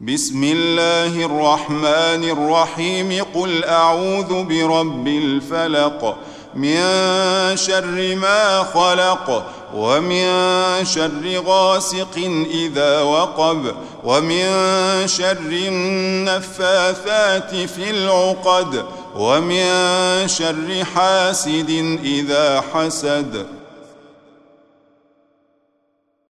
بسم الله الرحمن الرحيم قل أعوذ برب الفلق من شر ما خلق ومن شر غاسق إذا وقب ومن شر النفاثات في العقد ومن شر حاسد إذا حسد.